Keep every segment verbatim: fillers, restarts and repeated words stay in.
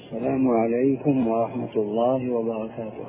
السلام عليكم ورحمة الله وبركاته.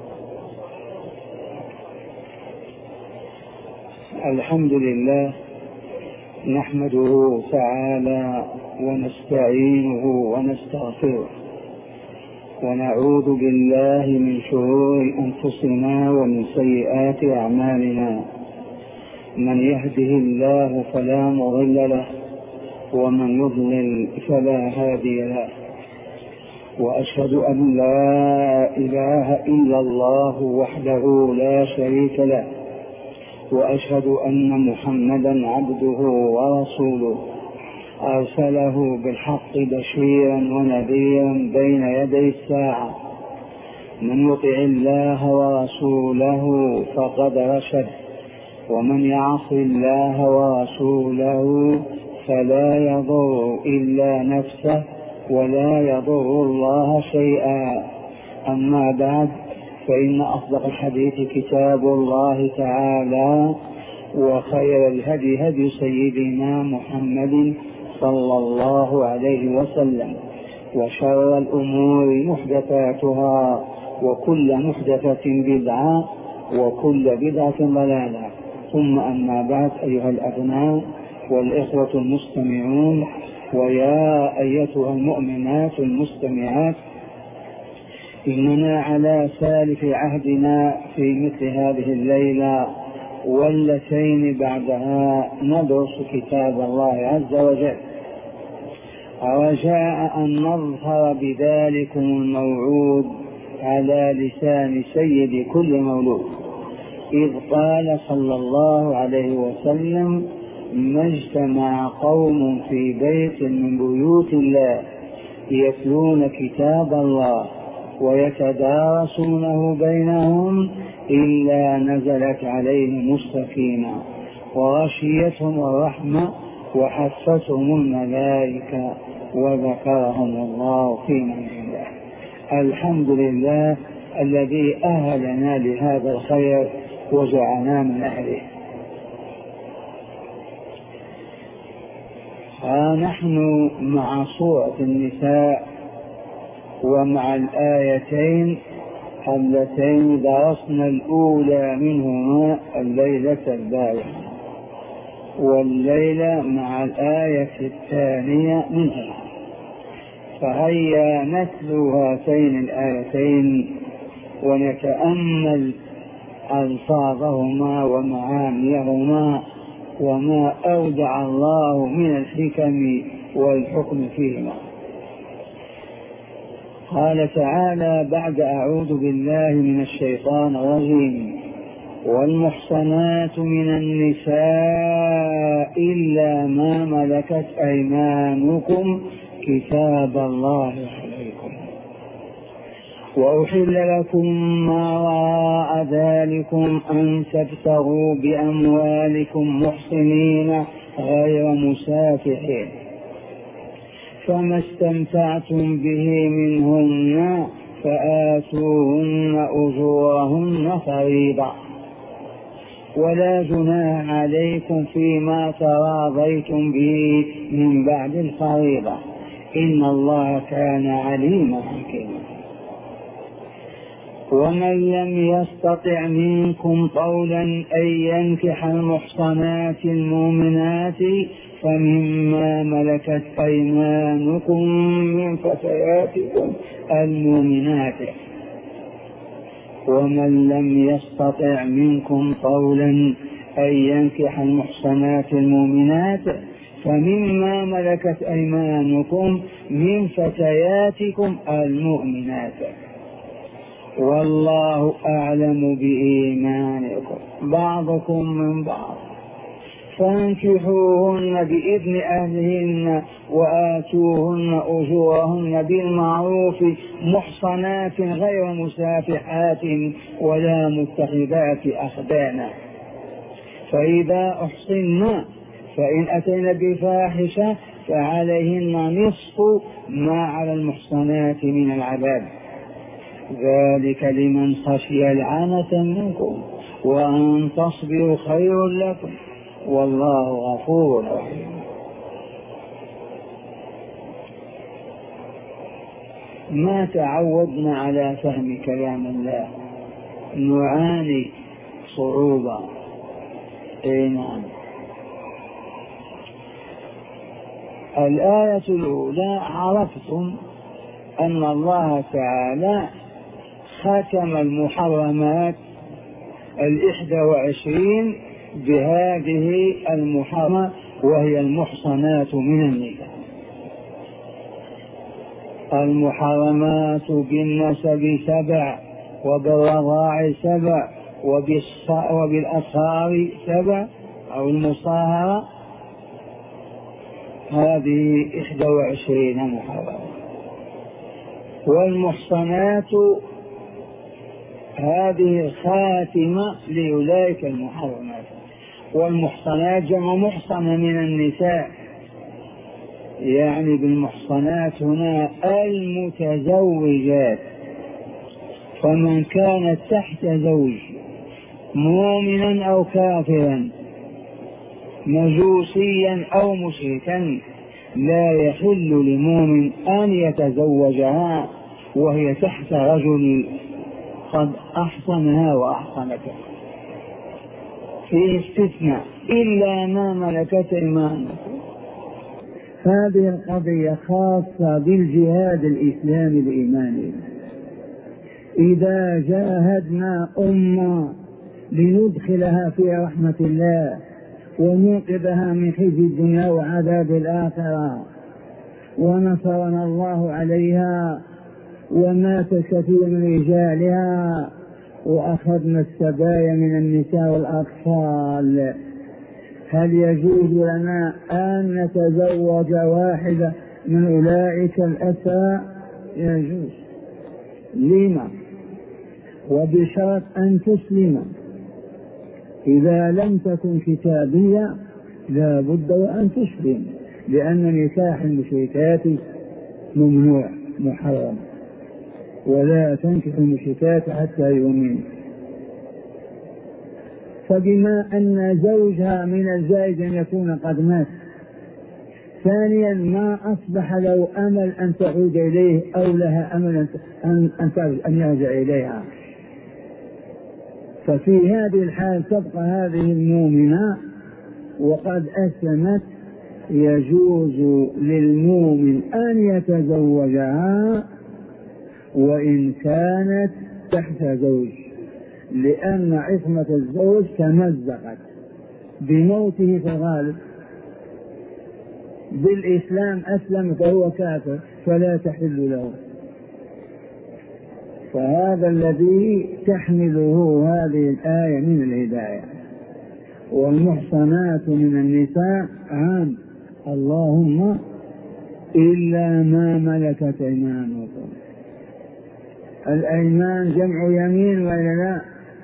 الحمد لله نحمده تعالى ونستعينه ونستغفره ونعوذ بالله من شرور أنفسنا ومن سيئات أعمالنا. من يهده الله فلا مضل له ومن يضلل فلا هادي له، وأشهد أن لا إله إلا الله وحده لا شريك له، وأشهد أن محمدا عبده ورسوله أرسله بالحق بشيرا ونذيرا بين يدي الساعة. من يطع الله ورسوله فقد رشد، ومن يعص الله ورسوله فلا يضر إلا نفسه ولا يضر الله شيئا. أما بعد، فإن أصدق الحديث كتاب الله تعالى، وخير الهدي هدي سيدنا محمد صلى الله عليه وسلم، وشر الأمور محدثاتها، وكل محدثة بدعة، وكل بدعة ضلالة. ثم أما بعد، أيها الأبناء والإخوة المستمعون، ويا أيتها المؤمنات المستمعات، إننا على سالف عهدنا في مثل هذه الليلة واللتين بعدها ندرس كتاب الله عز وجل، رجاء أن نظهر بذلكم الموعود على لسان سيد كل مولود، إذ قال صلى الله عليه وسلم: ما اجتمع قوم في بيت من بيوت الله يتلون كتاب الله ويتدارسونه بينهم إلا نزلت عليهم السكينة وغشيتهم الرحمة وحفتهم الملائكة وذكرهم الله في من عنده. الحمد لله الذي أهلنا لهذا الخير وجعلنا من أهله. ها نحن مع سورة النساء ومع الآيتين اللتين درسنا الأولى منهما الليلة البارحة، والليلة مع الآية الثانية منها. فهيا نتلو هاتين الآيتين ونتأمل ألفاظهما ومعانيهما وما أودع الله من الحكم والحكم فيهما. قال تعالى بعد: أعوذ بالله من الشيطان الرجيم: والمحصنات من النساء إلا ما ملكت أيمانكم كتاب الله عليكم، وأحل لكم ما وراء ذلكم أن تبتغوا بأموالكم محصنين غير مسافحين، فما استمتعتم به منهن فآتوهن أجورهن فريضة، ولا جناح عليكم فيما تراضيتم به من بعد الفريضة، إن الله كان عليما حكيما. ومن لم يستطع منكم طولا أن ينكح المحصنات المؤمنات فمما ملكت أيمانكم من فتياتكم المؤمنات ومن لم يستطع منكم طولا أن ينكح المحصنات المؤمنات فمما ملكت أيمانكم من فتياتكم المؤمنات، والله أعلم بإيمانكم بعضكم من بعض، فانكحوهن بإذن أهلهن وآتوهن أجورهن بالمعروف محصنات غير مسافحات ولا متخذات أخدان، فإذا أحصن فإن أتين بفاحشة فعليهن نصف ما على المحصنات من العذاب، ذلك لمن خشي العنة منكم، وأن تصبروا خير لكم، والله غفور رحيم. ما تعودنا على فهم كلام الله، نعاني صعوبة. اي نعم. الآية الأولى عرفتم أن الله تعالى ختم المحرمات الإحدى وعشرين بهذه المحرمة، وهي المحصنات من النساء. المحرمات بالنسب سبع، وبالرضاع سبع، وبالأصهار سبع أو المصاهرة، هذه إحدى وعشرين محرمة. والمحصنات هذه خاتمة لأولئك المحرمات. والمحصنات جمع محصنة من النساء، يعني بالمحصنات هنا المتزوجات. فمن كانت تحت زوج مؤمنا أو كافرا مجوسيا أو مشركا لا يحل لمؤمن أن يتزوجها وهي تحت رجل قد أحصنها وأحصنته. في استثناء إلا ما ملكت أيمانكم. هذه القضية خاصة بالجهاد الإسلامي الإيماني. إذا جاهدنا أمة لندخلها في رحمة الله ونوقظها من خزي الدنيا وعذاب الآخرة، ونصرنا الله عليها ومات كثير من رجالها، وأخذنا السبايا من النساء والأطفال، هل يجوز لنا أن نتزوج واحدة من أولئك الأسرى؟ يجوز. لما؟ وبشرط أن تسلم. إذا لم تكن كتابية لا بد وأن تسلم، لأن نكاح المشركات ممنوع محرم، ولا تنكح المشركات حتى يؤمن. فبما أن زوجها من الجائز أن يكون قد مات. ثانيا ما أصبح له أمل أن تعود إليه أو لها أمل أن, أن, أن يرجع إليها، ففي هذه الحال تبقى هذه المؤمنة وقد أسلمت، يجوز للمؤمن أن يتزوجها وإن كانت تحت زوج، لأن عصمة الزوج تمزقت بموته في الغالب. بالإسلام أسلم فهو كافر فلا تحل له. فهذا الذي تحمله هذه الآية من الهداية. والمحصنات من النساء عام، اللهم إلا ما ملكت أيمانكم. الأيمان جمع يمين وإلا لا؟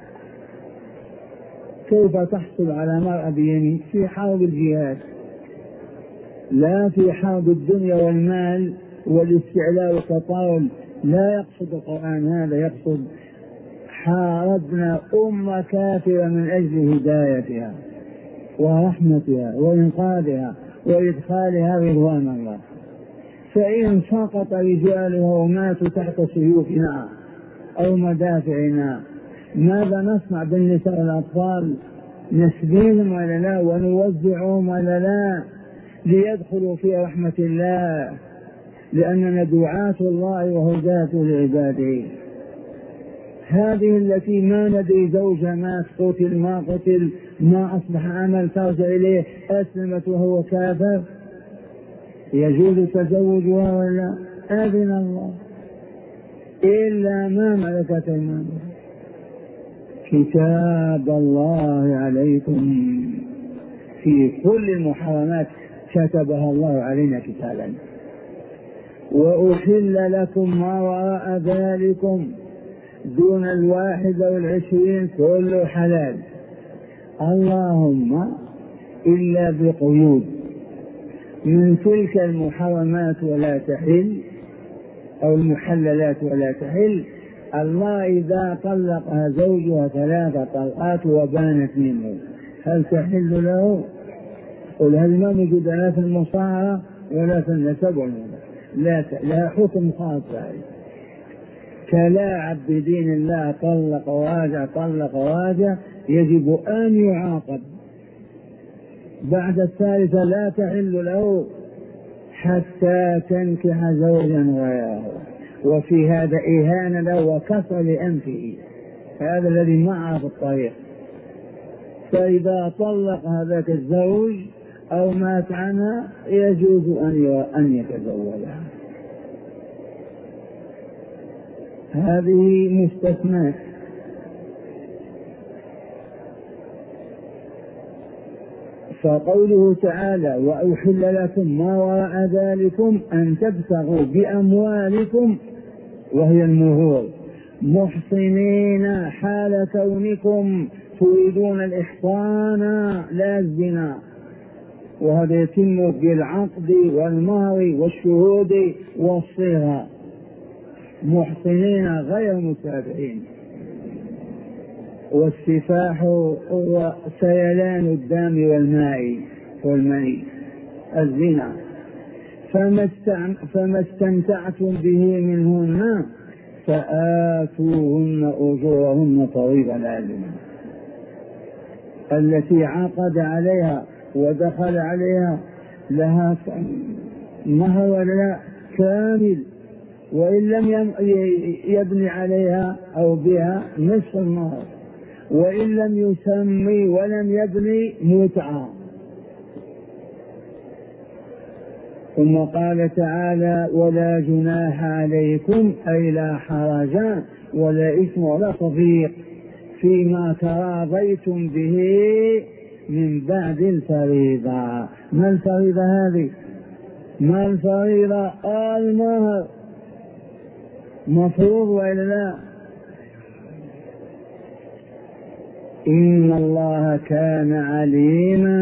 كيف تحصل على مرأة بيمين؟ في حرب الجهاد، لا في حرب الدنيا والمال والاستعلاء والتطاول. لا يقصد القرآن هذا، يقصد حاربنا أمة كافرة من أجل هدايتها ورحمتها وإنقاذها وإدخالها رضوان الله. فإن سقط رجالها وماتوا تحت سيوفنا أو مدافعنا، ماذا نصنع بالنساء والأطفال؟ نسبيهم ولا لا؟ ونوزعهم ولا لا؟ ليدخلوا في رحمة الله، لأننا دعاة الله وهداة لعباده. هذه التي ما ندري زوجها مات، قتل ما قتل، ما أصبح أمل ترجع إليه، أسلمت وهو كافر، يجوز تزوجها ولا؟ أذن الله إلا ما ملكت أيمانكم. كتاب الله عليكم، في كل المحرمات كتبها الله علينا كتابا. وأحل لكم ما وراء ذلكم دون الواحد والعشرين كله حلال، اللهم إلا بقيود من تلك المحرمات ولا تحل، أو المحللات ولا تحل. الله إذا طلقها زوجها ثلاث طلقات وبانت منه، هل تحل له؟ قل هل ما موجود لا في المصاهرة ولا في النسب والنسب، لا لا حكم خاص عليه. كلاعب بدين الله طلق واجع طلق واجع يجب أن يعاقب. بعد الثالثة لا تحل له حتى تنكح زوجا غيره، وفي هذا إهانة له وكسر لأنفه، هذا الذي معه في الطريق. فإذا طلق هذاك الزوج أو مات عنها يجوز أن يتزوجها. هذه مستثنى. فقوله تعالى وأحل لكم ما وراء ذلكم أن تبتغوا بأموالكم وهي المهور محصنين حال كونكم تريدون الإحصان لا الزنا، وهذا يتم بالعقد والمهر والشهود والصيغة، محصنين غير مسافحين. والسفاح هو سيلان الدم والماء والمني الزنا. فما استمتعتم به منهن فآتوهن أجورهن طويل لازم. التي عقد عليها ودخل عليها لها مهر ولا كامل، وإن لم يبني عليها أو بها نصف المهر، وإن لم يسمي ولم يبني متعة. ثم قال تعالى ولا جناح عليكم أي لا حرج ولا إثم ولا تضييق فيما تراضيتم به من بعد الفريضة. ما الفريضة هذه؟ ما الفريضة؟ المهر مفروض وإلا لا؟ إن الله كان عليما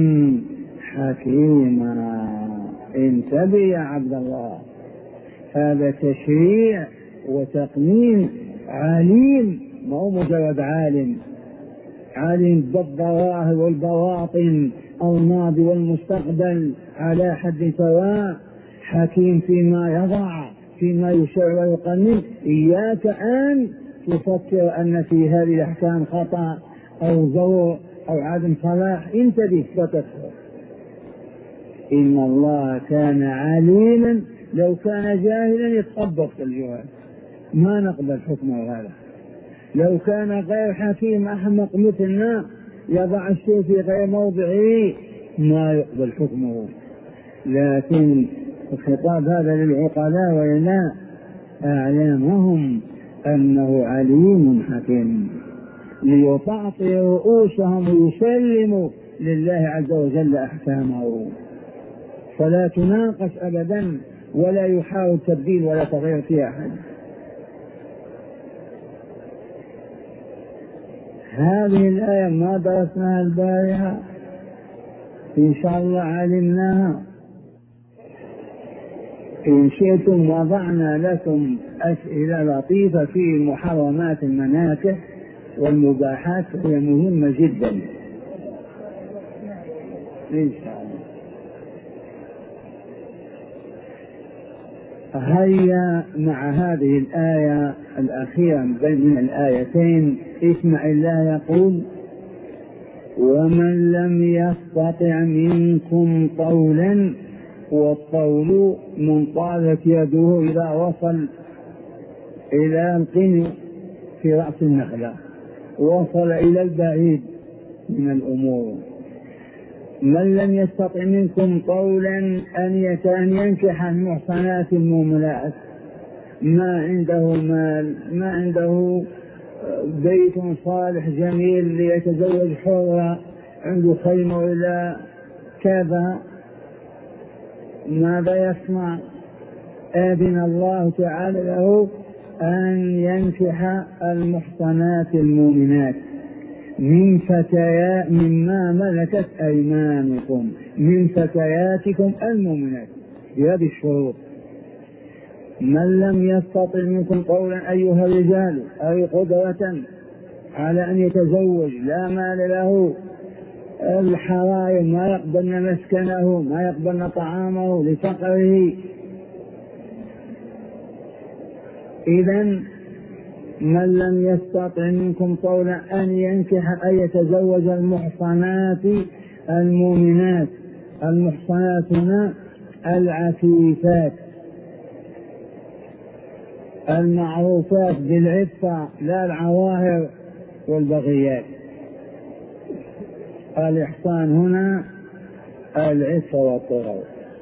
حكيما. انتبه يا عبد الله، هذا تشريع وتقنين. عليم ما هو مجرد عالم، عالم بالظواهر والبواطن الماضي والمستقبل على حد سواء. حكيم فيما يضع فيما يشرع ويقنن. إياك أن تفكر أن في هذه الأحكام خطأ أو زور أو عدم صلاح، انتبه فتكفر. إن الله كان عليما، لو كان جاهلا يتخبط في الجواب ما نقبل حكمه هذا. لو كان غير حكيم أحمق مثلنا يضع الشيء في غير موضعه ما يقبل حكمه. لكن الخطاب هذا للعقلاء ولا أعلامهم أنه عليم حكيم، ليطعطي رؤوسهم ويسلموا لله عز وجل أحكامه، فلا تناقش أبدا ولا يحاول تبديل ولا تغيير في أحد. هذه الآية ما درسناها البارحة، إن شاء الله علمناها. إن شئتم وضعنا لكم أسئلة لطيفة في محرمات المناكح والمباحات، هي مهمة جدا إن شاء الله. هيا مع هذه الآية الأخيرة بين الآيتين اسمع الله يقول ومن لم يستطع منكم طولا، والطول من طالت يده إذا وصل إلى القن في رأس النخلة، وصل إلى البعيد من الأمور. من لم يستطع منكم طولا أن ينكح المحصنات المؤمنات، ما عنده مال، ما عنده بيت صالح جميل ليتزوج حرة، عنده خيمة ولا كذا، ماذا يصنع؟ أذن الله تعالى له أن ينكح المحصنات المؤمنات من فتيات مما ملكت أيمانكم، من فتياتكم المؤمنات بهذه الشروط. من لم يستطع منكم قولا أيها الرجال أي قدرة على أن يتزوج، لا مال له، الحرائم ما يقبلن مسكنه، ما يقبلن طعامه لفقره، إذن من لم يستطع منكم طولا أن ينكح أن يتزوج المحصنات المؤمنات. المحصنات هنا العفيفات المعروفات بالعفة، لا العواهر والبغيات. الإحصان هنا العفة والطهر.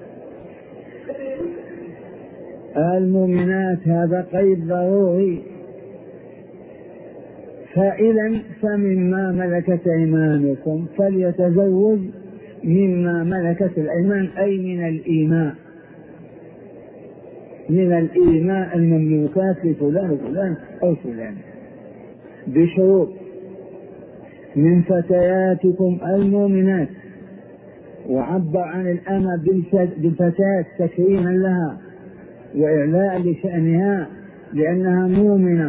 المؤمنات هذا قيد ضروري. فإذا فمما ملكت أيمانكم فليتزوج مما ملكت الأيمان، أي من الإيماء، من الإيماء المملوكات لفلان وفلان أو فلان بشروط. من فتياتكم المؤمنات، وعبر عن الأمة بالفتاة تكريما لها وإعلاء لشأنها لأنها مؤمنة،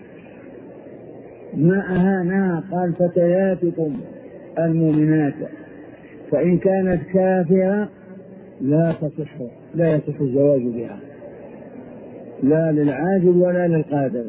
ما أهانها، قال فتياتكم المؤمنات. فإن كانت كافرة لا تصح، لا يصح الزواج بها، لا للعاجل ولا للقادر.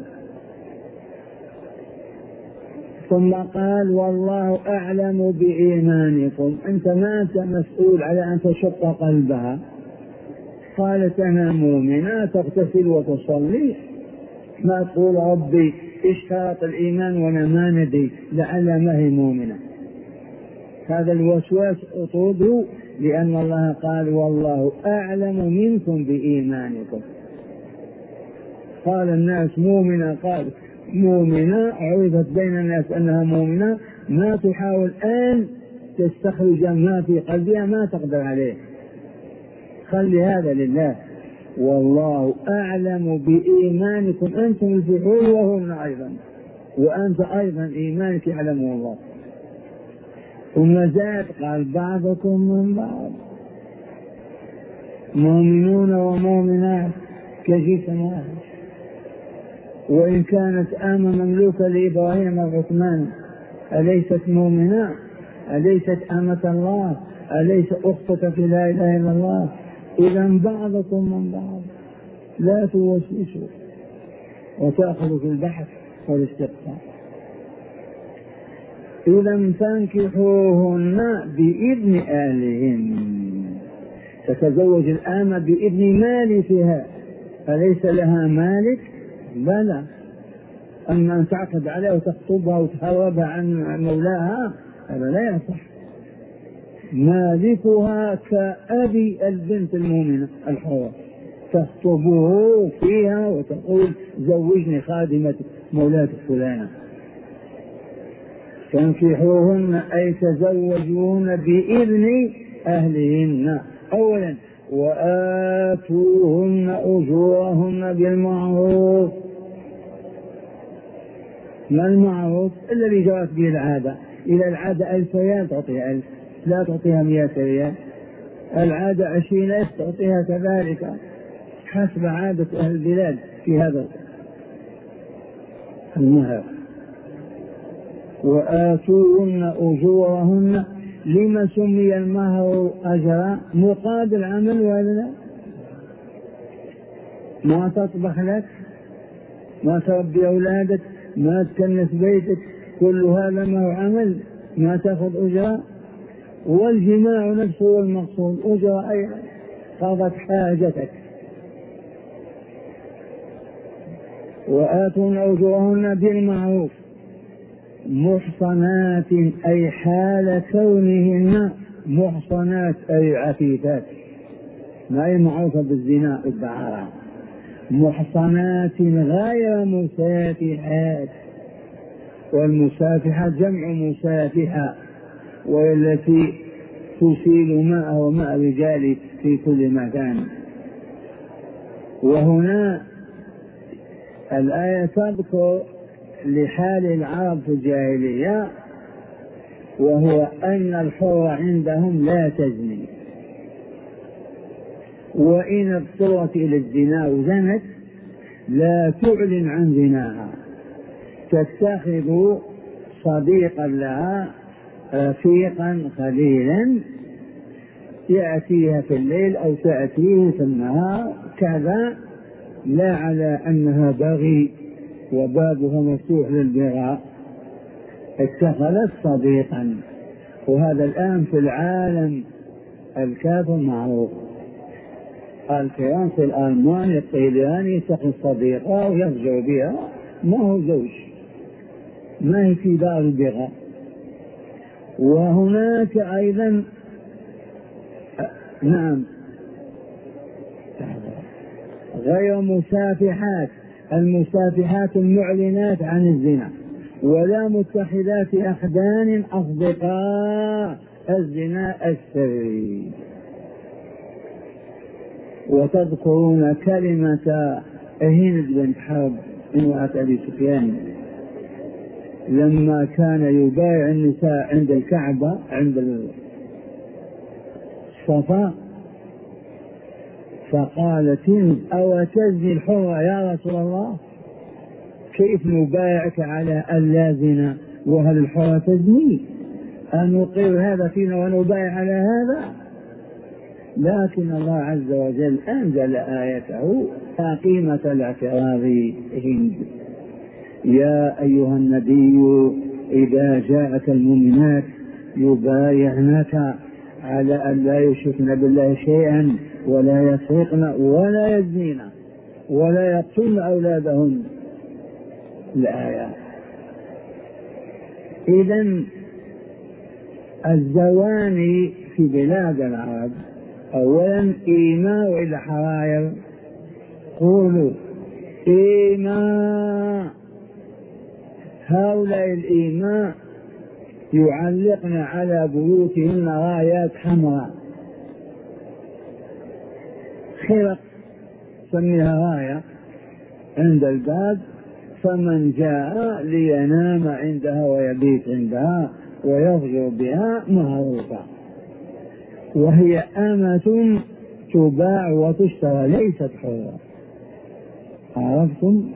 ثم قال والله أعلم بإيمانكم، أنت ما أنت مسؤول على أن تشق قلبها. قالت أنا مؤمنة، تغتسل وتصلي، ما تقول ربي اشترط الإيمان وأنا ما ندري لعل ما هي مؤمنة. هذا الوسواس اطرده، لأن الله قال والله أعلم منكم بإيمانكم. قال الناس مؤمنة، قال مؤمنة، عرفت بين الناس أنها مؤمنة، ما تحاول أن تستخرج ما في قلبها ما تقدر عليه. خلي هذا لله. والله أعلم بإيمانكم، أنتم الفحول وهم أيضا، وأنت أيضا إيمانك يعلمه الله. ثم زاد قال بعضكم من بعض، مؤمنون ومؤمنات كجسم واحد. وإن كانت آمة مملوكة لإبراهيم وعثمان أليست مؤمنة؟ أليست آمة الله؟ أليس أختك في لا إله إلا الله؟ إذا بعضكم من بعض، لا توسوسوا وتأخذوا في البحث والاستقصاء. إذا فانكحوهن بإذن أهلهن، تتزوج الآمة بإذن مالكها، أليس لها مالك؟ بلى. أما أن تعقد عليها وتخطبها وتهربها عن مولاها هذا لا يصح. مالكها كأبي البنت المؤمنة الحرة، تخطبه فيها وتقول زوجني خادمة مولاتك فلانة. تنكحوهن أي تزوجوهن بإذن أهلهن. أولا وآتوهن أجورهن بالمعروف. ما المعروف؟ الذي جرت به العادة. إلى العادة ألف ريال تعطيها ألف، لا تعطيها مئة ريال. العادة عشرين ألف تعطيها كذلك حسب عادة أهل البلاد في هذا المهر. وآتوهن أجورهن. لما سمي المهر أجرا؟ مقابل عمل ولا لا؟ ما تطبخ لك، ما تربي أولادك، ما تكنس بيتك، كل هذا ما هو عمل، ما تأخذ أجرا. والجماع نفسه هو المقصود، أجرا أيضا قضت حاجتك. وآتون أجورهن بالمعروف محصنات أي حال كونهن محصنات أي عفيفات، ما هي معروفة بالزنا والدعارة. محصنات غير مسافحات، والمسافحة جمع مسافحة، والتي تسيل ماءه وماء الرجال في كل مكان. وهنا الآية تذكر لحال العرب في الجاهلية، وهو أن الحر عندهم لا تزني، وإن اضطرت إلى الزنا وزنت لا تعلن عن زناها، تتخذ صديقا لها رفيقا خليلا يأتيها في الليل أو تأتيه في النهار كذا، لا على أنها بغي وبابها مفتوح للبغاء، اتخذت صديقا. وهذا الآن في العالم الكافر معروف، الكيان في الألمان الطيلاني يتخذ صديقة ويرجع بها، ما هو زوج، ما هي في دار البغاء. وهناك أيضا نعم غير مسافحات، المسافحات المعلنات عن الزنا، ولا متخذات أخدان أصدقاء الزنا السري. وتذكرون كلمة هند بنت حرب امرأة أبي سفيان لما كان يبايع النساء عند الكعبة عند الصفا، فقالت هند: أو تزني الحرة يا رسول الله؟ كيف نبايعك على ألا زنا وهل الحرة تزني؟ أن نقر هذا فينا ونبايع على هذا؟ لكن الله عز وجل أنزل آيته لا قيمة لاعتراض هند. يا أيها النبي إذا جاءك المؤمنات يبايعنك على أن لا يشركن بالله شيئا ولا يسرقن ولا يزنين ولا يقتلن أولادهن. الآية. إذن الزواني في بلاد العرب أولا إيماء إلى حرائر، قولوا إيماء. هؤلاء الإيماء يعلقن على بيوتهن رايات حمراء، خرق سميها راية عند الباب، فمن جاء لينام عندها ويبيت عندها ويضجر بها معروفة، وهي أمة تباع وتشترى ليست حرة. عرفتم؟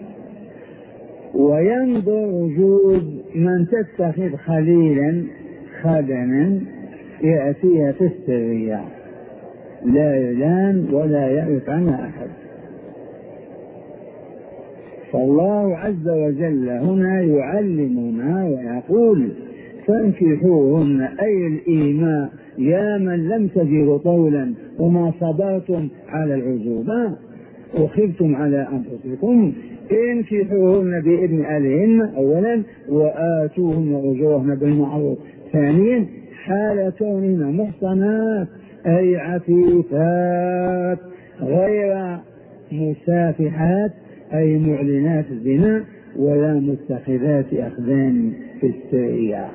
وينظر وجود من تتخذ خليلا خدما يأتيها في السرية، لا يلام ولا يعرف عنها أحد. فالله عز وجل هنا يعلمنا ويقول: فانكحوهن، أي الإيماء، يا من لم تجدوا طولا وما صبرتم على العزوبة وخفتم على أنفسكم، انكحوهن بإذن أهلهن أولا، وآتوهن أجورهن بالمعروف ثانيا، حال كونهن محصنات أي عفيفات غير مسافحات أي معلنات الزنا ولا متخذات أخدان في السرية.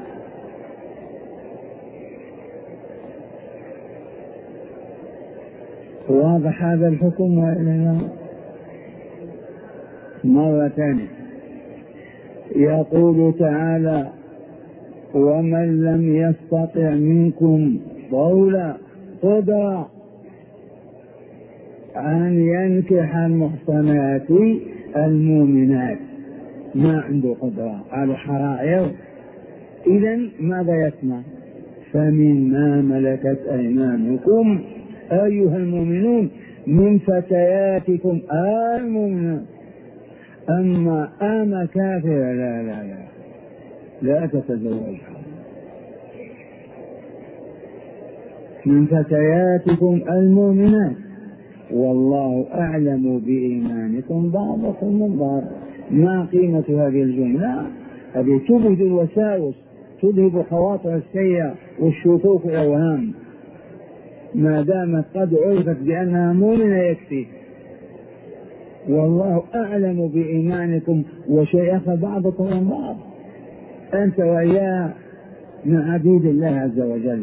واضح هذا الحكم وإلا مرة ثانية؟ يقول تعالى: ومن لم يستطع منكم طولا قدرة أن ينكح المحصنات المؤمنات، ما عنده قدرة على حرائر، إذن ماذا يسمع؟ فمما ملكت أيمانكم أيها المؤمنون من فتياتكم المؤمنات. أما أما كافرة لا لا لا لا تتزوجها. من فتياتكم المؤمنات والله أعلم بإيمانكم بعضكم من بعض. ما قيمة هذه الجملة؟ هذه تبهد الوساوس، تذهب خواطر السيئة والشكوك والأوهام. ما دامت قد عرفت بأنها مؤمنة يكفي. والله أعلم بإيمانكم وشيخ بعضكم من بعض، أنت وإياه من عبيد الله عز وجل.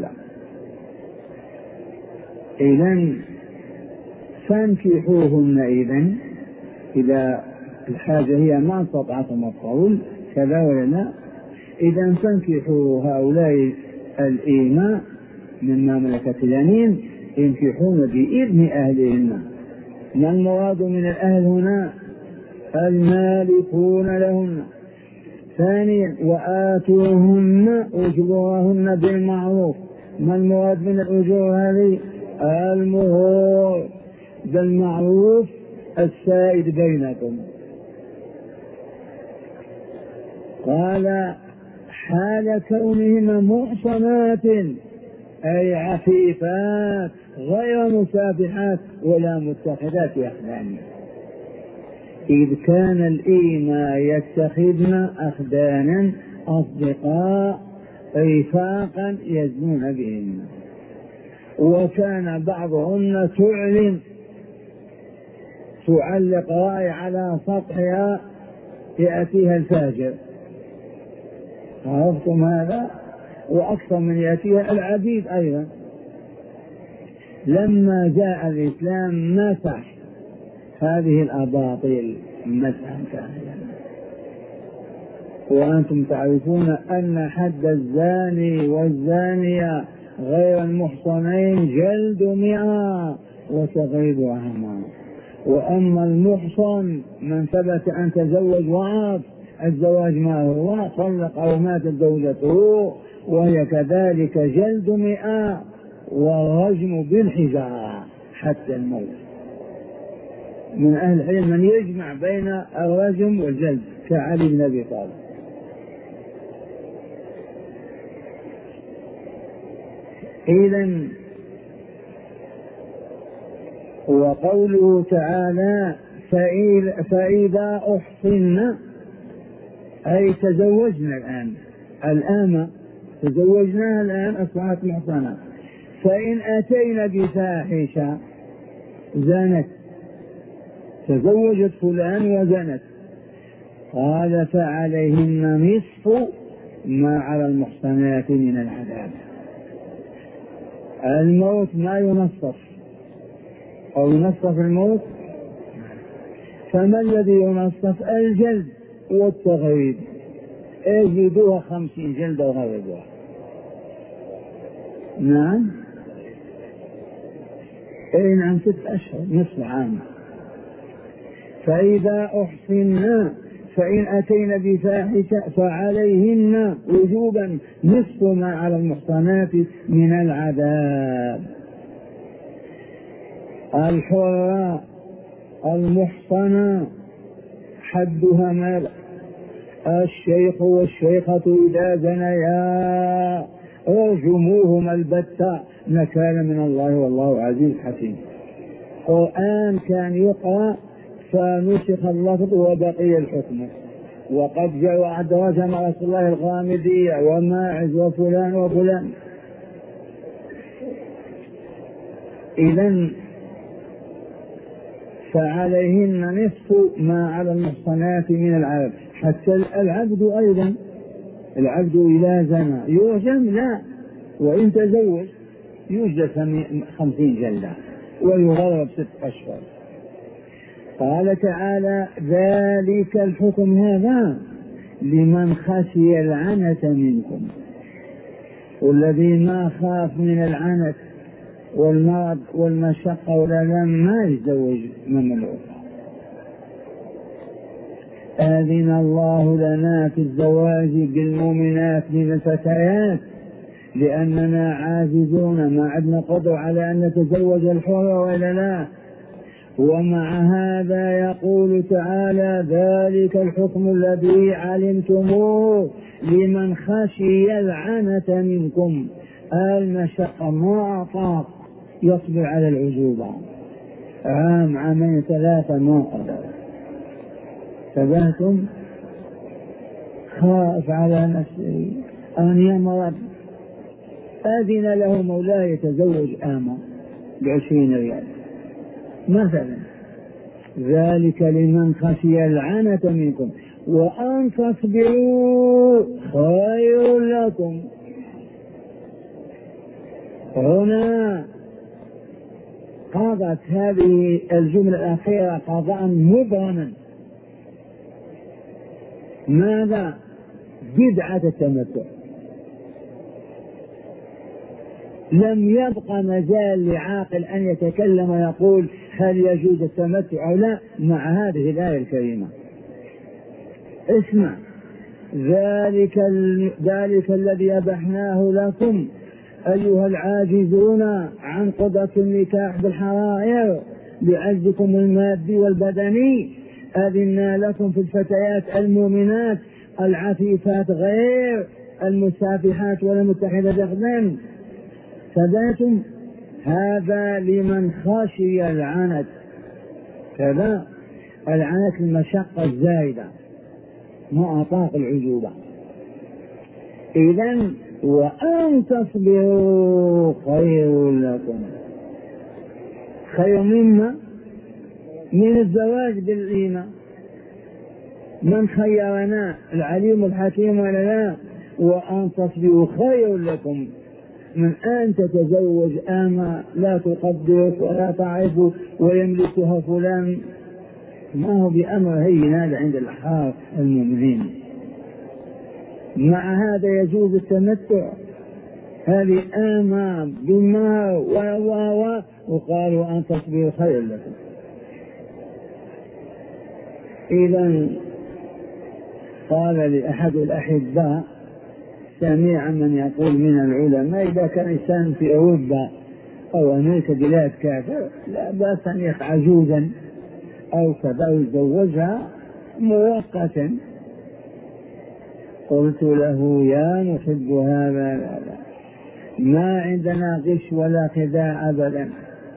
إذن فانكحوهن، إذن إذا الحاجة هي ما استطعتم القول كذا ولا لا، إذن فانكحوا هؤلاء الإيماء مما ملكت اليمين، ينكحون بإذن أهلهن. ما المراد من الأهل هنا؟ المالكون لهن. ثانيا وآتوهن أجورهن بالمعروف. ما المراد من الأجور هذه؟ المهور بالمعروف، السائد بينكم. قال حال كونهما محصنات أي عفيفات غير مسافحات ولا متخذات أخدان، إذ كان الإيماء يتخذن أخدانا أصدقاء رفاقا يزنون بهن، وكان بعضهن تعلن تعلق رأي على سطحها يأتيها الفاجر، عرفتم هذا؟ وأكثر من يأتيها العبيد أيضا. لما جاء الإسلام مسح هذه الأباطيل مسحا كاملا، وأنتم تعرفون أن حد الزاني والزانية غير المحصنين جلد مئة وتغريب عاما، وأما المحصن من ثبت أن تزوج وعاد الزواج ما هو طلق أو ماتت زوجته وهي كذلك جلد مئة والرجم بالحجارة حتى الموت. من أهل العلم من يجمع بين الرجم والجلد كعلي بن أبي طالب. إذن وقوله تعالى فإذا أحصن أي تزوجنا الآن، الآن تزوجناها الآن أصبحت محصنة، فإن أتينا بفاحشة زنت، تزوجت فلان وزنت، قال فعليهن نصف ما على المحصنات من العذاب. الموت ما ينصف أو ينصف الموت، فما الذي ينصف؟ الجلد والتغريب، اجدوها خمسين جلدة وغربوها. نعم اي نعم ست اشهر نصف عام. فإذا أحصنا فإن أتينا بفاحشة فعليهن وجوبا نصف ما على المحصنات من العذاب. الحرة المحصنة حدها مال الشيخ والشيخة إذا زنيا رجموهما البتة نكالا من الله والله عزيز حكيم. القرآن كان يقرأ فنسخ اللفظ وبقي الحكم، وقد جاء رجم رسول الله الغامدية وماعز وفلان وفلان. إذن فعليهن نصف ما على المحصنات من العذاب. حتى العبد أيضا، العبد إذا زنى يرجم لا، وإن تزوج يجلس خمسين جلدة ويغرب ست أشهر. قال تعالى ذلك الحكم هذا لمن خشي العنة منكم، والذي ما خاف من العنة والمرض والمشقة والألم ما يتزوج من الأخرى. أذن الله لنا في الزواج بالمؤمنات من الفتيات لأننا عاجزون ما عدنا قدر على أن نتزوج الحرة وإلا لا. ومع هذا يقول تعالى ذلك الحكم الذي علمتموه لمن خشي العنة منكم. المشقة ما أطاق يصبر على العجوبة، عام عامين ثلاثة ما قدر، فباتم خاف على نفسه أن يمرض، أذن له مولاه يتزوج آمة بعشرين ريال مثلا. ذلك لمن خشي العنة منكم وأن تصبروا خير لكم. هنا قضت هذه الجملة الأخيرة قضاء مبرما. ماذا؟ بدعة التمتع. لم يبق مجال لعاقل أن يتكلم ويقول هل يجوز التمتع أو لا مع هذه الآية الكريمة. اسمع ذلك, ذلك الذي أبحناه لكم أيها العاجزون عن قدرة النكاح بالحرائر بعزكم المادي والبدني. أذنا لكم في الفتيات المؤمنات العفيفات غير المسافحات ولا متخذة أخدان فذاتم. هذا لمن خشي العنت، كذا العنت المشقة الزائدة ما أطاق العجوبة. إذن وأن تصبروا خير لكم، خير مما من الزواج بالإيمان. من خيرنا العليم الحكيم ولا لا؟ وأن تصبروا خير لكم من أن تتزوج أما لا تقدرك ولا تعرف ويملكها فلان، ما هو بأمر هين هذا عند الأحرار المؤمنين. مع هذا يجوز التمتع، هذه آما بما و وقالوا أن تصبروا خير لكم. إذا قال لأحد الأحباء سميعا من يقول من العلماء إذا كان إنسان في أوروبا أو أمريكا بلاد كافر لا بأس أن يقع عجوزا أو كذا ويتزوجها مؤقتا. قلت له يا نحب هذا، لا لا ما عندنا غش ولا خداع أبدا.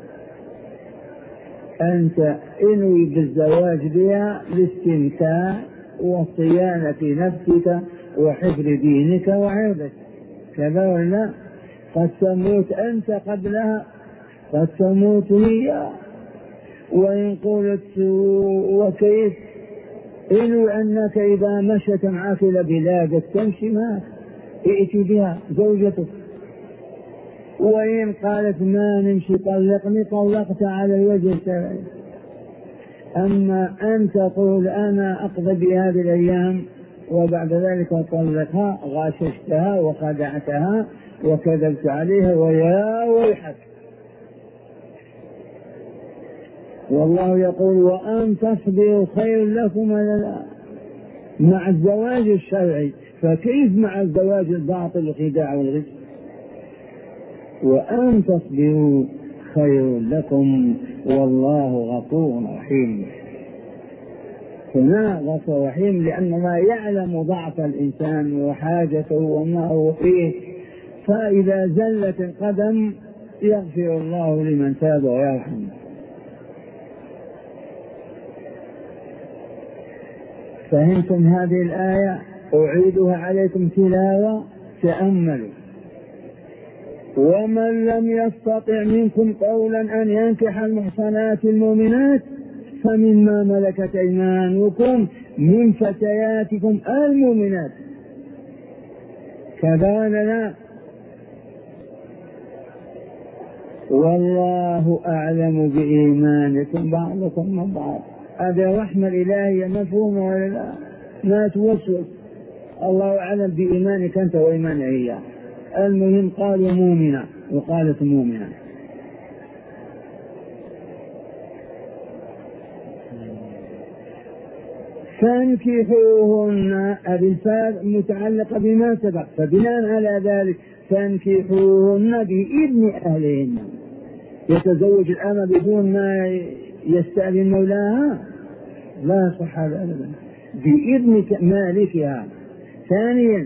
أنت انوي بالزواج بها لاستمتاع وصيانة نفسك وحفظ دينك وعرضك، كذا ولا؟ قد تموت أنت قبلها، قد تموت هي. وإن قلت وكيف انوي أنك إذا مشت معك إلى بلادك تمشي معك ائتي بها زوجتك. وإن قالت ما نمشي طلقني طلقت على الوجه الشرعي. أما أن تقول أنا أقضي بهذه الأيام وبعد ذلك أطلقها، غاششتها وخدعتها وكذبت عليها ويا ويحك. والله يقول وأن تصبروا خير لكم مع الزواج الشرعي، فكيف مع الزواج الباطل والخداع والغش؟ وأن تصبروا خير لكم والله غفور رحيم. هنا غفور رحيم لأن ما يعلم ضعف الإنسان وحاجته وما هو فيه، فإذا زلت القدم يغفر الله لمن تاب ويرحم. فهمتم هذه الآية؟ أعيدها عليكم تلاوة، تأملوا. ومن لم يستطع منكم قولا أن ينكح المحصنات المؤمنات فمما ملكت أيمانكم من فتياتكم المؤمنات، كذلك والله أعلم بإيمانكم بعضكم من بعض. هذا رحمة الإلهية مفهومة ولا لا؟ ما توسوس، الله أعلم بإيمانك أنت وإيمان هي. المهم قالوا مؤمنة وقالت مؤمنة. فانكحوهن، الفاء متعلقة بما سبق، فبناء على ذلك فانكحوهن بإذن أهلهن. يتزوج الأمة بدون ما يستأذن مولاها؟ لا صح هذا أبدا، بإذن مالكها. ثانيا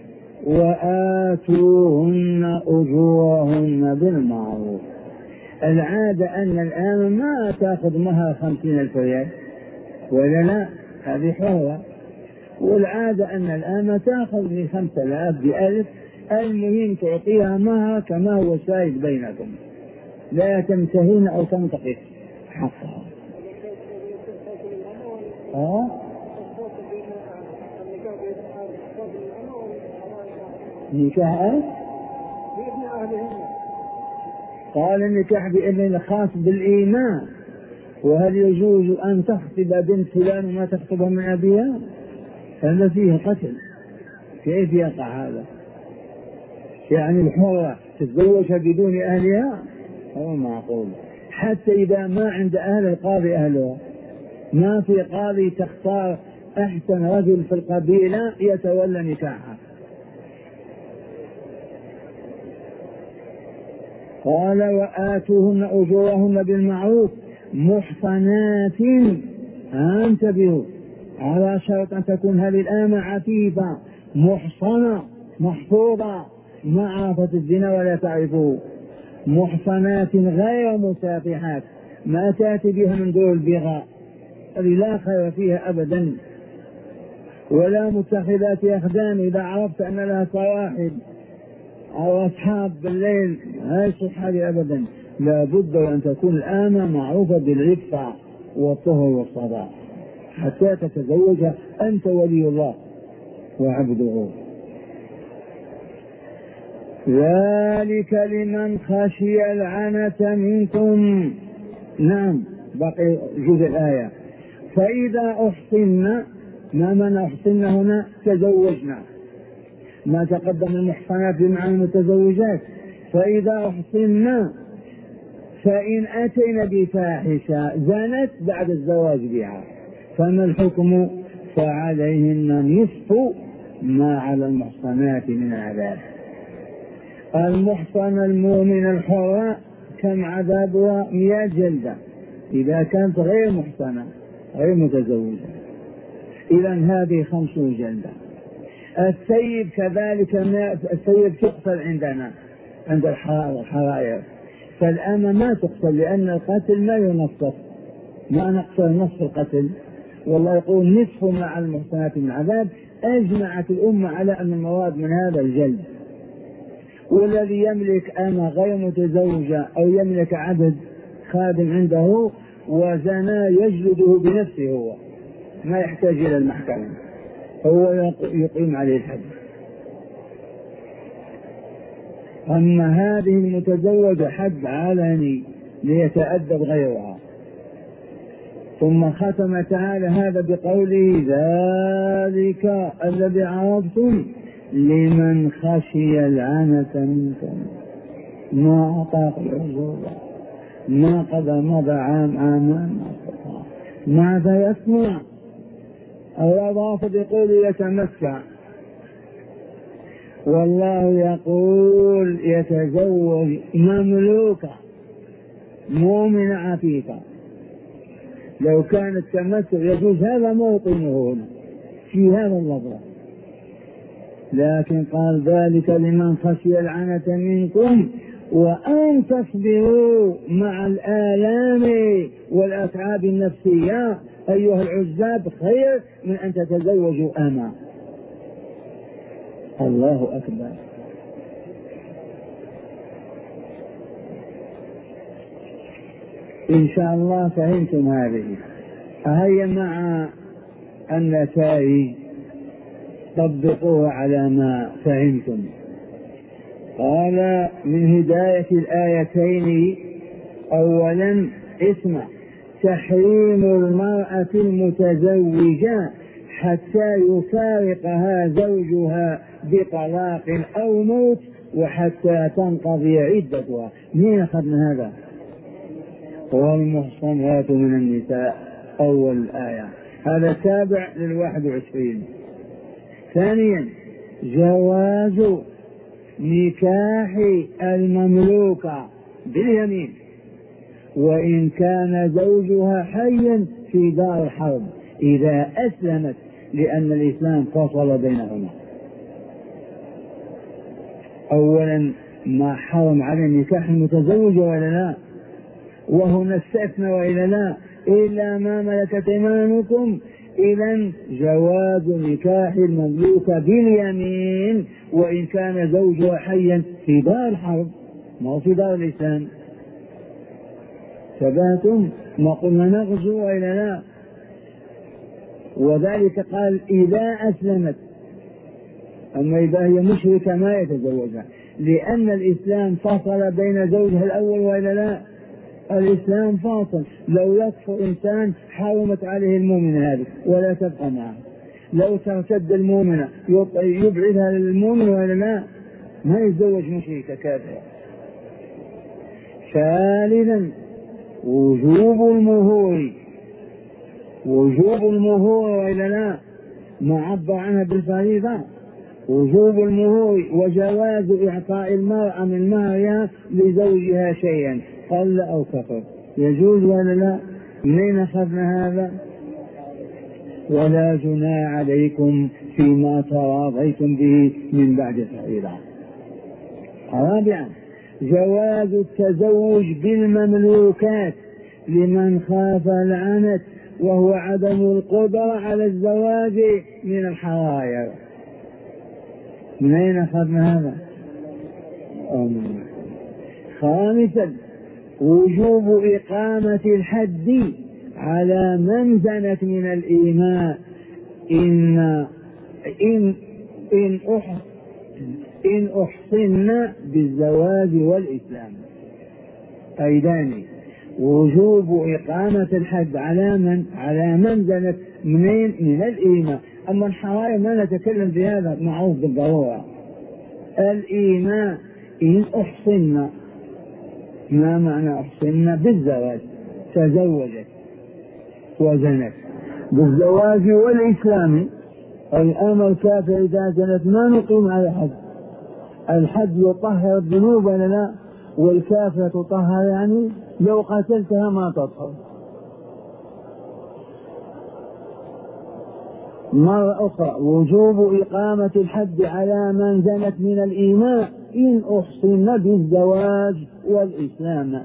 وآتوهن أجورهن بالمعروف. العادة أن الآن ما تأخذ مهر خمسين ألف ريال ولا لا؟ هذه حرة. والعادة أن الآن تأخذ من خمسة آلاف بألف. المهم تعطيها مهر كما هو سائد بينكم، لا تمتهن أو تنتقص حقها. أه؟ نكاح قال النكاح بإذن خاص بالإيمان. وهل يجوز أن تخطب بنت فلان وما تخطبها من أبيها؟ هذا فيه قتل. كيف يقع هذا؟ يعني الحرة تتزوجها بدون أهلها؟ هو معقول. حتى إذا ما عند أهل القاضي أهلها، ما في قاضي تختار أحسن رجل في القبيلة يتولى نكاحها. قال وآتوهن أجورهن بالمعروف. محصنات، انتبهوا، على شرط أن تكون هذه الآمة عفيفة محصنة محفوظة ما عرفت الزنا ولا تعرفه، محصنات غير مسافحات، ما تأتي بها من دور البغاء هذه لا خير فيها أبدا، ولا متخذات أخدان إذا عرفت أن لها صواحب أو أصحاب بالليل لا يصح هذه أبدا، لا بد أن تكون الآمة معروفة بالعفة والطهر والصلاة حتى تتزوجها أنت ولي الله وعبده. ذلك لمن خشي العنة منكم. نعم بقي جزء الآية. فإذا أحصن، ما من أحصن هنا تزوجنا، ما تقدم المحصنات بمعنى المتزوجات. فإذا أحصن فإن أتينا بفاحشة زنت بعد الزواج بها فما الحكم؟ فعليهن نصف ما على المحصنات من عذاب. المحصن المؤمن الحرة كم عذابها؟ مئة جلدة إذا كانت غير محصنة غير متزوجة، إذا هذه خمسون جلدة. السيب كذلك، السيب تقتل عندنا عند الحرائر، فالآن ما تقتل لأن القتل ما ينصف، ما نقتل نصف القتل، والله يقول نصف ما على المحصنات من عذاب. أجمعت الأمة على أن المراد من هذا الجلد. والذي يملك أمة غير متزوجة أو يملك عبد خادم عنده وزنا يجلده بنفسه، هو ما يحتاج إلى المحكمة، هو يقيم عليه الحد. أما هذه المتزوجة حد علني ليتأدب غيرها. ثم ختم تعالى هذا بقوله ذلك الذي عرفتم لمن خشي العنة منكم. ما أطاق العذور، ما قد مضى عام عامان ماذا يسمع؟ الرافض يقول يتمتع، والله يقول يتزوج مملوكة مؤمنة عفيفة. لو كان التمتع يجوز هذا موطنه هنا في هذا اللفظ، لكن قال ذلك لمن خشي العنة منكم وأن تصبروا مع الآلام والأتعاب النفسية أيها العزاب خير من أن تتزوجوا أما. الله أكبر. إن شاء الله فهمتم هذه. هيا مع النتائج طبقوها على ما فهمتم. قال من هداية الآيتين أولا اسمع تحريم المرأة المتزوجة حتى يفارقها زوجها بطلاق أو موت وحتى تنقضي عدتها. مين أخذنا هذا؟ والمحصنات من النساء أول الآية، هذا تابع للواحد وعشرين. ثانيا جواز نكاح المملوكة باليمين وإن كان زوجها حيا في دار الحرب إذا أسلمت، لأن الإسلام فصل بينهما. أولا ما حرم على النكاح المتزوج ولا لا، وهنا استثنى وإلا لا إلا ما ملكت أيمانكم. إذن جواز نكاح المملوكة باليمين وإن كان زوجها حيا في دار الحرب ما هو في دار الإسلام. ثباتم ما قلنا نغزو وإلا لا، وذلك قال إذا أسلمت، أما إذا هي مشركة ما يتزوجها، لأن الإسلام فصل بين زوجها الأول وإلا لا. الإسلام فاصل، لو يكفر إنسان حرمت عليه المؤمنة هذه ولا تبقى معه، لو ترتد المؤمنة يبعدها للمؤمن ولا لا، ما يتزوج مشركة كافرة. ثالثا وجوب المهور، وجوب المهور وإلا لا ما عبر عنها بالفريضة، وجوب المهور وجواز إعطاء المرأة من مهرها لزوجها شيئا قل أو كثر. يجوز ولا لا؟ منين أخذنا هذا؟ ولا جناح عليكم فيما تراضيتم به من بعد الفريضة. رابعا جواز التزوج بالمملوكات لمن خاف العنت وهو عدم القدرة على الزواج من الحراير. من أين أخذنا هذا؟ أمم. خامسا وجوب إقامة الحد على من زنت من الإيماء إن إن إن أحسن إن أحصن بالزواج والإسلام. أيضا وجوب إقامة الحد على من على من زنت منين من الإيماء. أما الحرائر ما نتكلم في هذا، معروف بالضرورة. الإيماء إن أحصن، ما معنى أحصن؟ بالزواج، تزوجت وزنت بالزواج والإسلام. الأمر الكافر إذا زنت ما نقيم على الحد. الحد يطهر الذنوب ولا لا؟ والكافر تطهر، يعني لو قتلتها ما تطهر. مرة أخرى وجوب إقامة الحد على من زنت من الإيماء إن أحصن بالزواج والإسلام.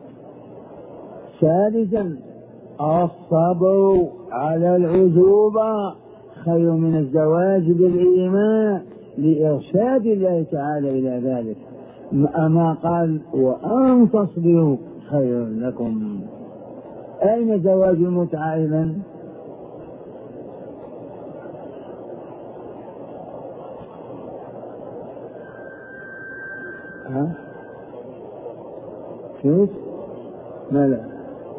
ثالثا الصبر على العزوبة خير من الزواج بالإيمان لإرشاد الله تعالى إلى ذلك، أما قال وأن تصبروا خير لكم. أين زواج المتعة إذن؟ ها؟ كيف؟ ما لا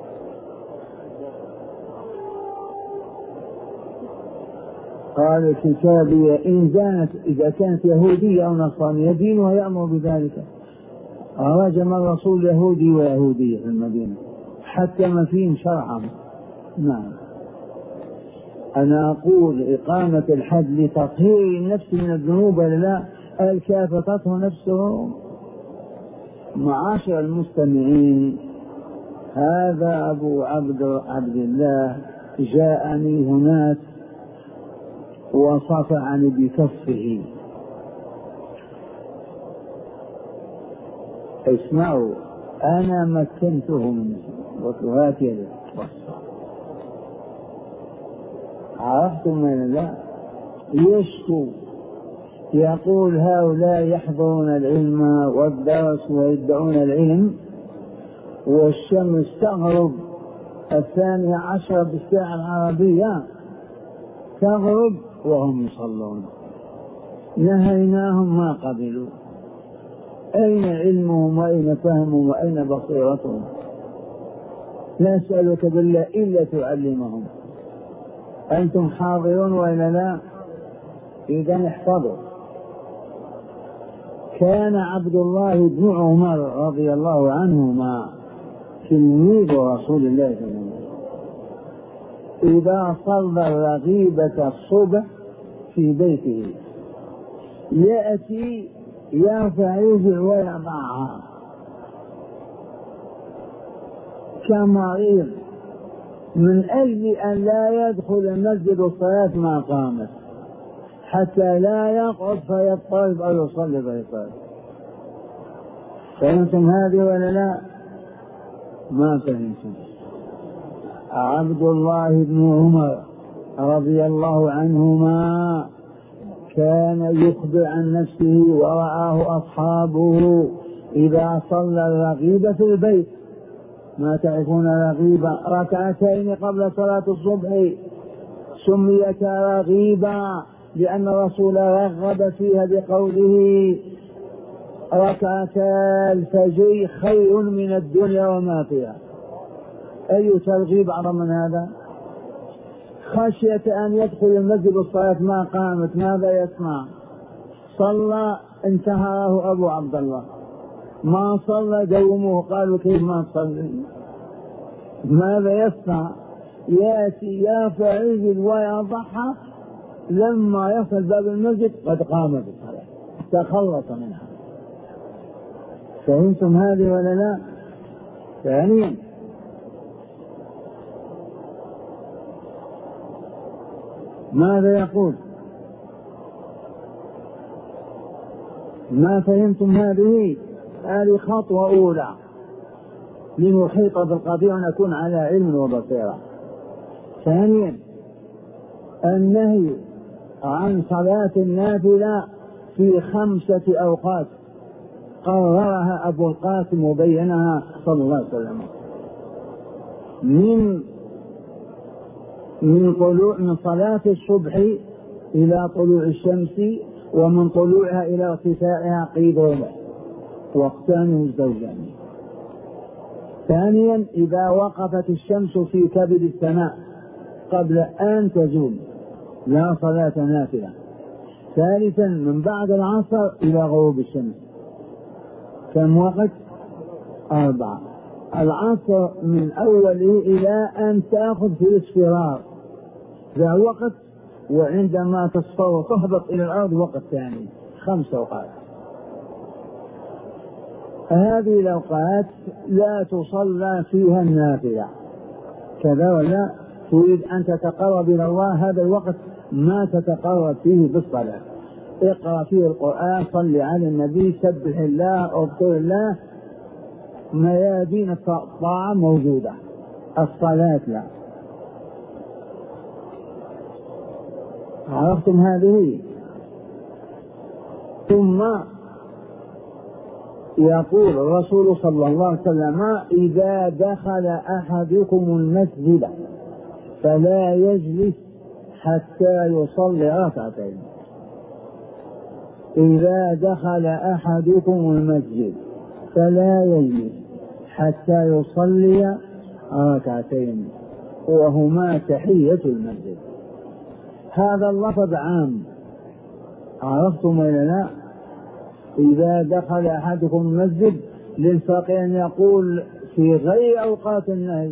قال كتابية إن زانت إذا كانت يهودية أو نصرانية دينها يأمر بذلك. رجم الرسول يهودي ويهودية في المدينة حكم فيهم شرعا. نعم. أنا أقول إقامة الحد لتطهير النفس من الذنوب ولا لا؟ الكافر تطهر نفسه. معاشر المستمعين، هذا أبو عبد, عبد الله جاءني هناك وصفعني بكفه. اسمعوا، أنا مكنته من وكهات يده. عرفتم من لا؟ يشكو يقول هؤلاء يحضرون العلم والدرس ويدعون العلم والشمس تغرب الثانية عشر بالساعة العربية، تغرب وهم يصلون. نهيناهم ما قبلوا. أين علمهم وأين فهمهم وأين بصيرتهم؟ لا أسألك بالله إلا تعلمهم. أنتم حاضرون وإلا لا؟ إذن احفظوا. كان عبد الله بن عمر رضي الله عنهما تلميذ رسول الله صلى الله عليه وسلم إذا صلى الرغيبة الصبح في بيته يأتي يرفع يرجع ويضعها كمريض من أجل أن لا يدخل المسجد الصلاة ما قامت، حتى لا يقعد فيضطرب أو يصلي فيصلي. فهمتم هذه ولا لا؟ ما فهمتم. عبد الله بن عمر رضي الله عنهما كان يخبر عن نفسه ورآه أصحابه إذا صلى الرغيبة في البيت. ما تعرفون الرغيبة؟ ركعتين قبل صلاة الصبح سميت رغيبة لأن الرسول رغب فيها بقوله ركعتا الفجر خير من الدنيا وما فيها. أي ترغيب أعظم من هذا؟ خشية أن يدخل المسجد الصلاة ما قامت، ماذا يسمع؟ صلى انتهره أبو عبد الله، ما صلى دومه. قالوا كيف ما تصلي؟ ماذا يسمع؟ يأتي يرفع رجل ويضحى، لما يصل باب المسجد قد قامت الصلاة، تخلص منها. فهمتم هذه ولا لا؟ ثانيا ماذا يقول؟ ما فهمتم هذه؟ هذه خطوة أولى لنحيط بالقضية ونكون على علم وبصيرة. ثانيا النهي عن صلاة النافلة في خمسة أوقات قررها أبو القاسم وبينها صلى الله عليه وسلم، من من طلوع من صلاة الصبح إلى طلوع الشمس، ومن طلوعها إلى ارتفاعها قيد ربع، وقتان مزدوجان. ثانيا إذا وقفت الشمس في كبد السماء قبل أن تزول لا صلاة نافلة. ثالثا من بعد العصر إلى غروب الشمس. كم وقت؟ أربعة. العصر من أوله إلى أن تأخذ في الاصفرار ذا وقت، وعندما تصفر وتهبط إلى الأرض وقت ثاني. خمس أوقات. هذه الأوقات لا تصلى فيها النافلة، كذا ولا تريد أن تتقرب إلى الله هذا الوقت ما تتقرب فيه بالصلاة. اقرأ فيه القرآن، صل على النبي، سبح الله، اذكر الله، ميادين الطاعة موجودة، الصلاة لا. عرفتم هذه؟ ثم يقول الرسول صلى الله عليه وسلم إذا دخل أحدكم المسجد فلا يجلس حتى يصلي ركعتين. إذا دخل أحدكم المسجد فلا يجلس حتى يصلي ركعتين وهما تحية المسجد. هذا اللفظ عام، عرفتم ولا لا؟ إذا دخل أحدكم المسجد للفقيه أن يقول في غير أوقات النهي.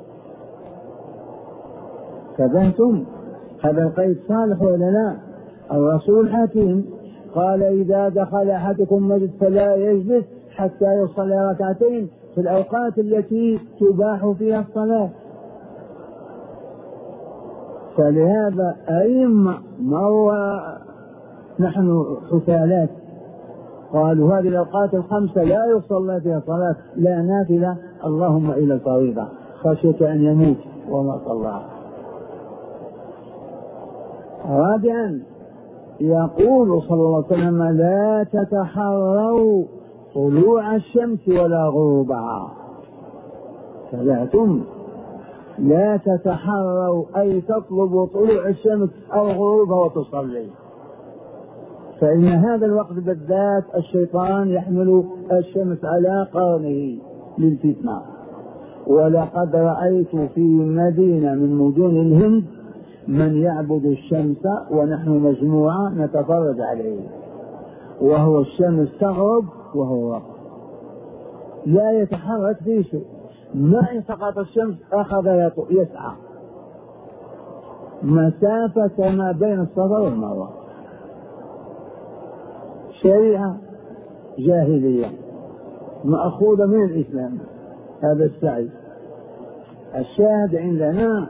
فهمتم؟ هذا القيد صالح ولا لا؟ الرسول حكيم قال إذا دخل أحدكم المسجد فلا يجلس حتى يصلي ركعتين في الأوقات التي تباح فيها الصلاة. فلهذا أئمة ما هو نحن حثالات قالوا هذه الأوقات الخمسة لا يصلى فيها صلاة لا نافلة اللهم إلى الفريضة خشية أن يموت وما صلى. رابعا يقول صلى الله عليه وسلم لا تتحروا طلوع الشمس ولا غروبها. سمعتم؟ لا تتحروا أي تطلبوا طلوع الشمس أو غروبها وتصلي، فإن هذا الوقت بالذات الشيطان يحمل الشمس على قرنه للفتنة. ولقد رأيت في مدينة من مدن الهند من يعبد الشمس ونحن مجموعة نتفرج عليه، وهو الشمس تغرب وهو وقت لا يتحرك في شيء، ما إن سقط الشمس أخذ يسعى مسافة ما بين الصفا والمروة. شريعة جاهلية مأخوذة من الإسلام هذا السعي. الشاهد عندنا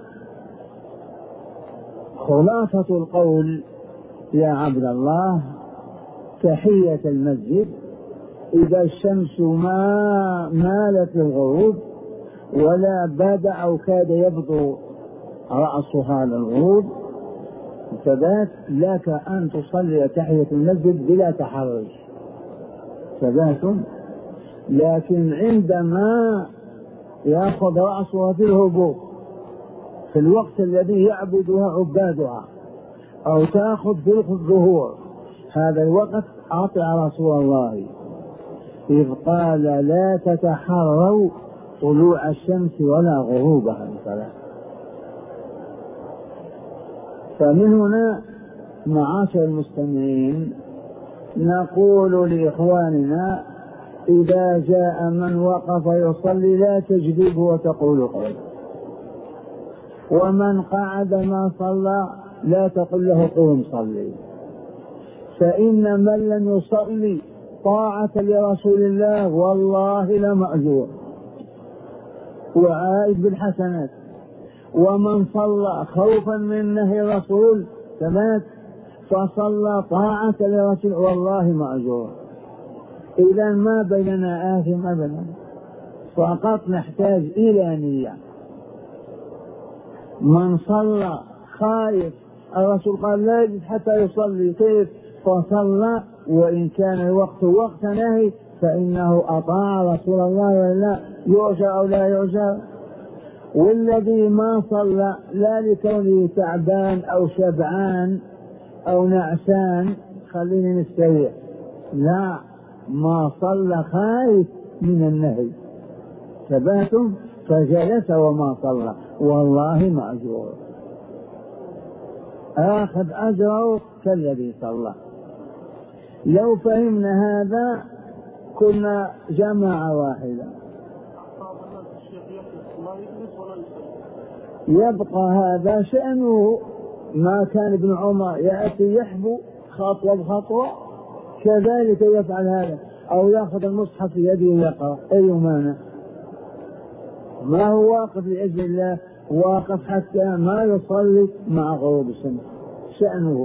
خلاصة القول يا عبد الله تحية المسجد إذا الشمس ما مالت للغروب ولا بدا أو كاد يبدو رأسها للغروب ثبات لك أن تصلي تحية المسجد بلا تحرج ثبات. لكن عندما يأخذ رأسها في الهبوط في الوقت الذي يعبدها عبادها أو تأخذ في الظهور هذا الوقت أطع رسول الله إذ قال لا تتحروا طلوع الشمس ولا غروبها مثلا. فمن هنا معاشر المستمعين نقول لإخواننا إذا جاء من وقف يصلي لا تجذبه وتقول قل، ومن قعد ما صلى لا تقل له قوم صلي، فإن من لم يصلي طاعة لرسول الله والله لمأجور وعائد بالحسنات، ومن صلى خوفا من نهي الرسول ثبات فصلى طاعة لرسول والله مأجور. إذا ما بيننا آثم أبدا، فقط نحتاج إلى نية. من صلى خايف، الرسول قال لا يجب حتى يصلي، كيف؟ فصلى وإن كان الوقت وقت نهي فإنه أطاع رسول الله ولا يؤجر أو لا يؤجر. والذي ما صلى لا لكونه تعبان أو شبعان أو نعسان خليني نستريح، لا، ما صلى خايف من النهي ثبات فجلس وما صلى والله مأجور، آخذ أجره كالذي صلى. لو فهمنا هذا كنا جماعة واحدة. يبقى هذا شأنه، ما كان ابن عمر يأتي يحبو خطوة بخطوة كذلك يفعل هذا، أو يأخذ المصحف في يده ويقرأ، أي مانع؟ ما هو واقف لأجل الله، واقف حتى ما يصلي مع غروب الشمس، شأنه.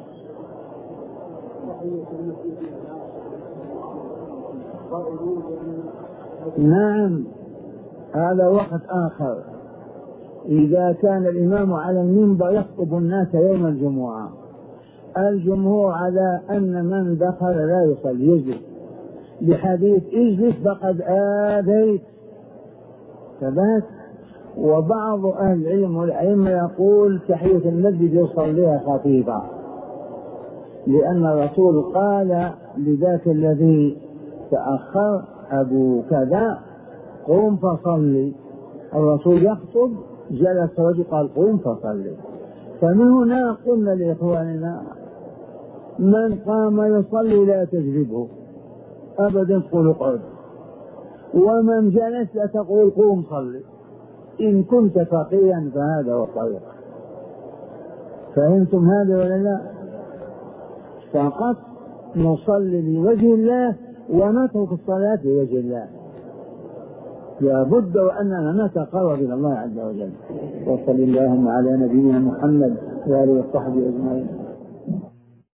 نعم هذا وقت آخر. إذا كان الإمام على المنبر يخطب الناس يوم الجمعة، الجمهور على أن من دخل لا يصلي يجلس، لحديث اجلس فقد آذيت ثبات. وبعض أهل العلم والأئمة يقول تحية المسجد يصليها خطيبا، لأن الرسول قال لذاك الذي تأخر أبو كذا قم فصلي، الرسول يخطب جلس رجل قال قم فصلي. فمن هنا قلنا لإخواننا من قام يصلي لا تجذبه أبدا، قل اقعد، ومن جلس لا تقول قوم صلي، إن كنت فقيا فهذا هو الطريق. فهمتم هذا ولا لا؟ فقط نصلي لوجه الله ونترك الصلاة لوجه الله، لابد وأننا نتقرب إلى الله عز وجل. وصلى اللهم على نبينا محمد وآله وصحبه أجمعين.